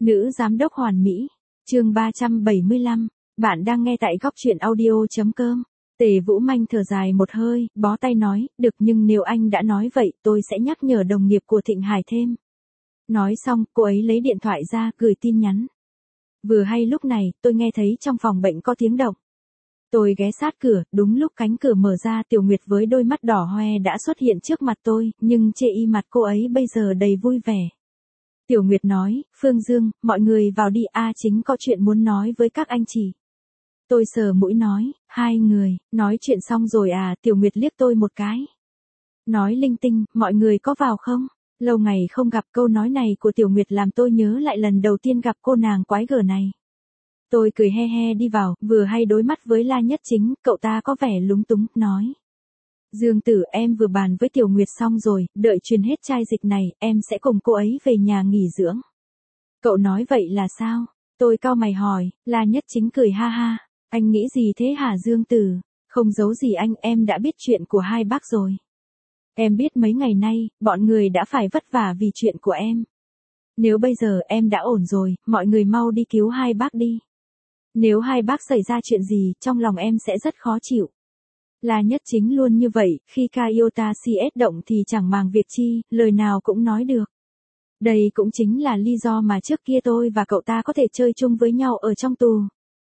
Nữ giám đốc hoàn mỹ. Chương 375. Bạn đang nghe tại góc truyện audio.com. Tề Vũ Manh thở dài một hơi, bó tay nói, được, nhưng nếu anh đã nói vậy, tôi sẽ nhắc nhở đồng nghiệp của Thịnh Hải thêm. Nói xong, cô ấy lấy điện thoại ra, gửi tin nhắn. Vừa hay lúc này, tôi nghe thấy trong phòng bệnh có tiếng động. Tôi ghé sát cửa, đúng lúc cánh cửa mở ra, Tiểu Nguyệt với đôi mắt đỏ hoe đã xuất hiện trước mặt tôi, nhưng chê y mặt cô ấy bây giờ đầy vui vẻ. Tiểu Nguyệt nói, Phương Dương, mọi người vào đi, chính có chuyện muốn nói với các anh chị. Tôi sờ mũi nói, hai người, nói chuyện xong rồi à? Tiểu Nguyệt liếc tôi một cái. Nói linh tinh, mọi người có vào không? Lâu ngày không gặp, câu nói này của Tiểu Nguyệt làm tôi nhớ lại lần đầu tiên gặp cô nàng quái gở này. Tôi cười he he đi vào, vừa hay đối mắt với La Nhất Chính, cậu ta có vẻ lúng túng, nói. Dương Tử, em vừa bàn với Tiểu Nguyệt xong rồi, đợi truyền hết chai dịch này, em sẽ cùng cô ấy về nhà nghỉ dưỡng. Cậu nói vậy là sao? Tôi cau mày hỏi, La Nhất Chính cười ha ha, anh nghĩ gì thế hả Dương Tử? Không giấu gì anh, em đã biết chuyện của hai bác rồi. Em biết mấy ngày nay, bọn người đã phải vất vả vì chuyện của em. Nếu bây giờ em đã ổn rồi, mọi người mau đi cứu hai bác đi. Nếu hai bác xảy ra chuyện gì, trong lòng em sẽ rất khó chịu. La Nhất Chính luôn như vậy, khi Kaiota CS động thì chẳng màng việc chi, lời nào cũng nói được. Đây cũng chính là lý do mà trước kia tôi và cậu ta có thể chơi chung với nhau ở trong tù.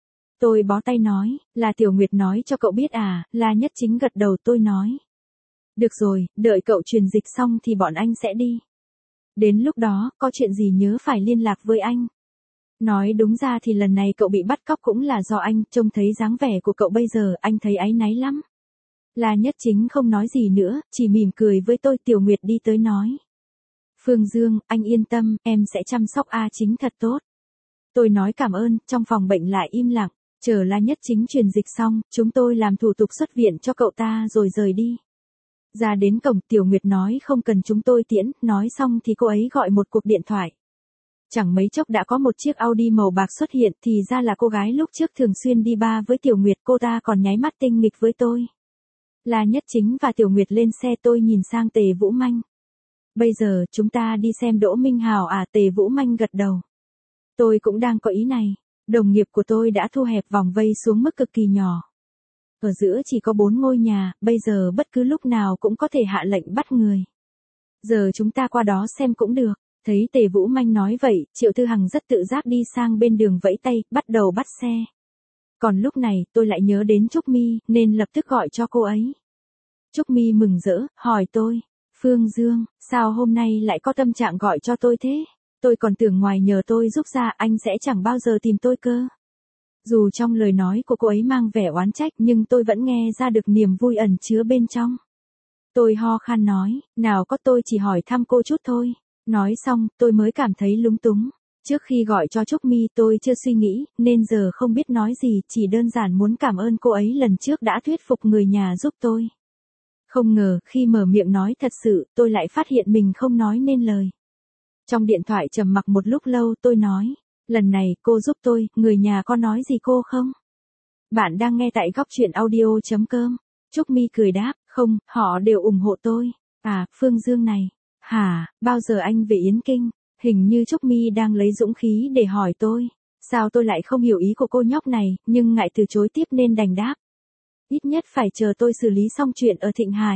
Tôi bó tay nói, là Tiểu Nguyệt nói cho cậu biết à? La Nhất Chính gật đầu. Tôi nói. Được rồi, đợi cậu truyền dịch xong thì bọn anh sẽ đi. Đến lúc đó, có chuyện gì nhớ phải liên lạc với anh. Nói đúng ra thì lần này cậu bị bắt cóc cũng là do anh, trông thấy dáng vẻ của cậu bây giờ, anh thấy áy náy lắm. La Nhất Chính không nói gì nữa, chỉ mỉm cười với tôi. Tiểu Nguyệt đi tới nói. Phương Dương, anh yên tâm, em sẽ chăm sóc Chính thật tốt. Tôi nói cảm ơn, trong phòng bệnh lại im lặng, chờ La Nhất Chính truyền dịch xong, chúng tôi làm thủ tục xuất viện cho cậu ta rồi rời đi. Ra đến cổng, Tiểu Nguyệt nói không cần chúng tôi tiễn, nói xong thì cô ấy gọi một cuộc điện thoại. Chẳng mấy chốc đã có một chiếc Audi màu bạc xuất hiện, thì ra là cô gái lúc trước thường xuyên đi bar với Tiểu Nguyệt, cô ta còn nháy mắt tinh nghịch với tôi. La Nhất Chính và Tiểu Nguyệt lên xe, tôi nhìn sang Tề Vũ Manh. Bây giờ chúng ta đi xem Đỗ Minh Hào à? Tề Vũ Manh gật đầu. Tôi cũng đang có ý này, đồng nghiệp của tôi đã thu hẹp vòng vây xuống mức cực kỳ nhỏ. Ở giữa chỉ có 4 ngôi nhà, bây giờ bất cứ lúc nào cũng có thể hạ lệnh bắt người. Giờ chúng ta qua đó xem cũng được. Thấy Tề Vũ Manh nói vậy, Triệu Thư Hằng rất tự giác đi sang bên đường vẫy tay, bắt đầu bắt xe. Còn lúc này, tôi lại nhớ đến Trúc Mi, nên lập tức gọi cho cô ấy. Trúc Mi mừng rỡ, hỏi tôi, Phương Dương, sao hôm nay lại có tâm trạng gọi cho tôi thế? Tôi còn tưởng ngoài nhờ tôi giúp ra anh sẽ chẳng bao giờ tìm tôi cơ. Dù trong lời nói của cô ấy mang vẻ oán trách, nhưng tôi vẫn nghe ra được niềm vui ẩn chứa bên trong. Tôi ho khan nói, nào có, tôi chỉ hỏi thăm cô chút thôi. Nói xong, tôi mới cảm thấy lúng túng. Trước khi gọi cho Trúc Mi tôi chưa suy nghĩ, nên giờ không biết nói gì, chỉ đơn giản muốn cảm ơn cô ấy lần trước đã thuyết phục người nhà giúp tôi. Không ngờ, khi mở miệng nói thật sự, tôi lại phát hiện mình không nói nên lời. Trong điện thoại trầm mặc một lúc lâu, tôi nói, lần này cô giúp tôi, người nhà có nói gì cô không? Bạn đang nghe tại góc truyện audio.com. Trúc Mi cười đáp, không, họ đều ủng hộ tôi. À, Phương Dương này. Hả, bao giờ anh về Yến Kinh? Hình như Trúc Mi đang lấy dũng khí để hỏi tôi. Sao tôi lại không hiểu ý của cô nhóc này, nhưng ngại từ chối tiếp nên đành đáp. Ít nhất phải chờ tôi xử lý xong chuyện ở Thịnh Hải.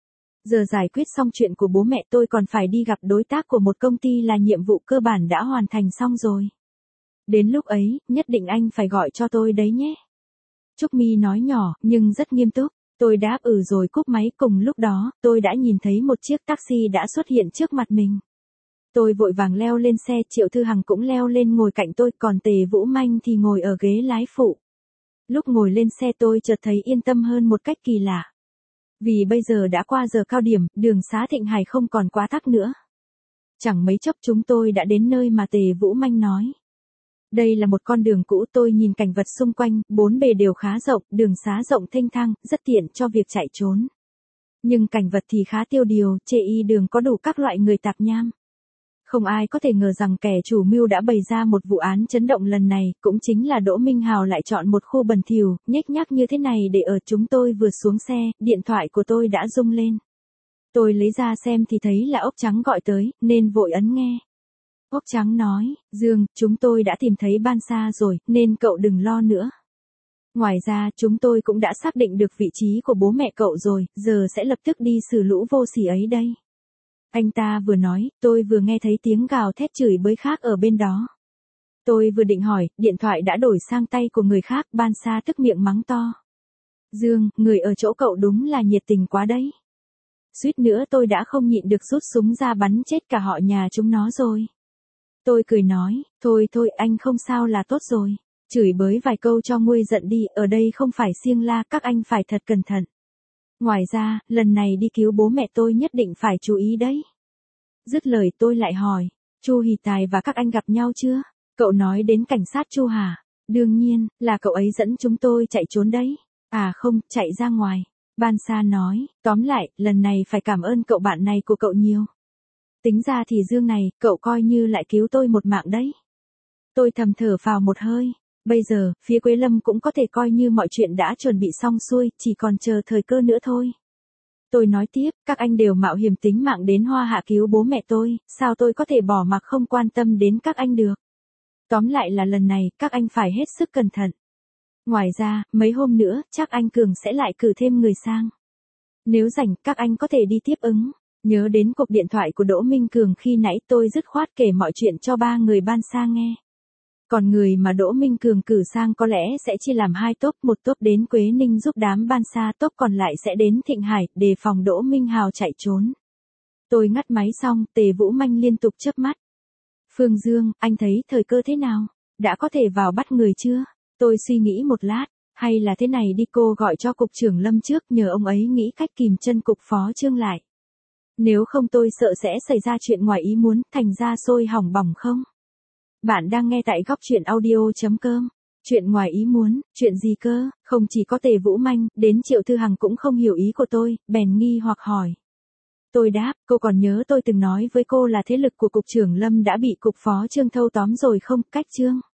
Giờ giải quyết xong chuyện của bố mẹ tôi còn phải đi gặp đối tác của một công ty là nhiệm vụ cơ bản đã hoàn thành xong rồi. Đến lúc ấy, nhất định anh phải gọi cho tôi đấy nhé. Trúc Mi nói nhỏ, nhưng rất nghiêm túc. Tôi đáp rồi cúp máy. Cùng lúc đó, tôi đã nhìn thấy một chiếc taxi đã xuất hiện trước mặt mình. Tôi vội vàng leo lên xe, Triệu Thư Hằng cũng leo lên ngồi cạnh tôi, còn Tề Vũ Manh thì ngồi ở ghế lái phụ. Lúc ngồi lên xe tôi chợt thấy yên tâm hơn một cách kỳ lạ. Vì bây giờ đã qua giờ cao điểm, đường xá Thịnh Hải không còn quá tắc nữa. Chẳng mấy chốc chúng tôi đã đến nơi mà Tề Vũ Manh nói. Đây là một con đường cũ, tôi nhìn cảnh vật xung quanh, bốn bề đều khá rộng, đường xá rộng thênh thang, rất tiện cho việc chạy trốn. Nhưng cảnh vật thì khá tiêu điều, trên y đường có đủ các loại người tạp nham. Không ai có thể ngờ rằng kẻ chủ mưu đã bày ra một vụ án chấn động lần này, cũng chính là Đỗ Minh Hào lại chọn một khu bẩn thỉu, nhếch nhác như thế này để ở. Chúng tôi vừa xuống xe, điện thoại của tôi đã rung lên. Tôi lấy ra xem thì thấy là ốc trắng gọi tới, nên vội ấn nghe. Ốc Trắng nói, Dương, chúng tôi đã tìm thấy Ban Sa rồi, nên cậu đừng lo nữa. Ngoài ra, chúng tôi cũng đã xác định được vị trí của bố mẹ cậu rồi, giờ sẽ lập tức đi xử lũ vô sỉ ấy đây. Anh ta vừa nói, tôi vừa nghe thấy tiếng gào thét chửi bới khác ở bên đó. Tôi vừa định hỏi, điện thoại đã đổi sang tay của người khác, Ban Sa tức miệng mắng to. Dương, người ở chỗ cậu đúng là nhiệt tình quá đấy. Suýt nữa tôi đã không nhịn được rút súng ra bắn chết cả họ nhà chúng nó rồi. Tôi cười nói, thôi anh không sao là tốt rồi. Chửi bới vài câu cho nguôi giận đi, ở đây không phải Siêng La, các anh phải thật cẩn thận. Ngoài ra, lần này đi cứu bố mẹ tôi nhất định phải chú ý đấy. Dứt lời tôi lại hỏi, Chu Hỷ Tài và các anh gặp nhau chưa? Cậu nói đến cảnh sát Chu hả? Đương nhiên, là cậu ấy dẫn chúng tôi chạy trốn đấy. À không, chạy ra ngoài. Ban Sa nói, tóm lại, lần này phải cảm ơn cậu bạn này của cậu nhiều. Tính ra thì Dương này, cậu coi như lại cứu tôi một mạng đấy. Tôi thầm thở phào một hơi. Bây giờ, phía Quế Lâm cũng có thể coi như mọi chuyện đã chuẩn bị xong xuôi, chỉ còn chờ thời cơ nữa thôi. Tôi nói tiếp, các anh đều mạo hiểm tính mạng đến Hoa Hạ cứu bố mẹ tôi, sao tôi có thể bỏ mặc không quan tâm đến các anh được. Tóm lại là lần này, các anh phải hết sức cẩn thận. Ngoài ra, mấy hôm nữa, chắc anh Cường sẽ lại cử thêm người sang. Nếu rảnh, các anh có thể đi tiếp ứng. Nhớ đến cuộc điện thoại của Đỗ Minh Cường khi nãy, tôi dứt khoát kể mọi chuyện cho ba người Ban Sa nghe. Còn người mà Đỗ Minh Cường cử sang có lẽ sẽ chia làm hai tốp, một tốp đến Quế Ninh giúp đám Ban Sa, tốp còn lại sẽ đến Thịnh Hải, đề phòng Đỗ Minh Hào chạy trốn. Tôi ngắt máy xong, Tề Vũ Manh liên tục chớp mắt. Phương Dương, anh thấy thời cơ thế nào? Đã có thể vào bắt người chưa? Tôi suy nghĩ một lát, hay là thế này đi, cô gọi cho cục trưởng Lâm trước, nhờ ông ấy nghĩ cách kìm chân cục phó Trương lại. Nếu không tôi sợ sẽ xảy ra chuyện ngoài ý muốn, thành ra sôi hỏng bỏng không? Bạn đang nghe tại góc truyện audio.com. Chuyện ngoài ý muốn, chuyện gì cơ? Không chỉ có Tề Vũ Manh, đến Triệu Thư Hằng cũng không hiểu ý của tôi, bèn nghi hoặc hỏi. Tôi đáp, cô còn nhớ tôi từng nói với cô là thế lực của cục trưởng Lâm đã bị cục phó Trương thâu tóm rồi không? Cách Trương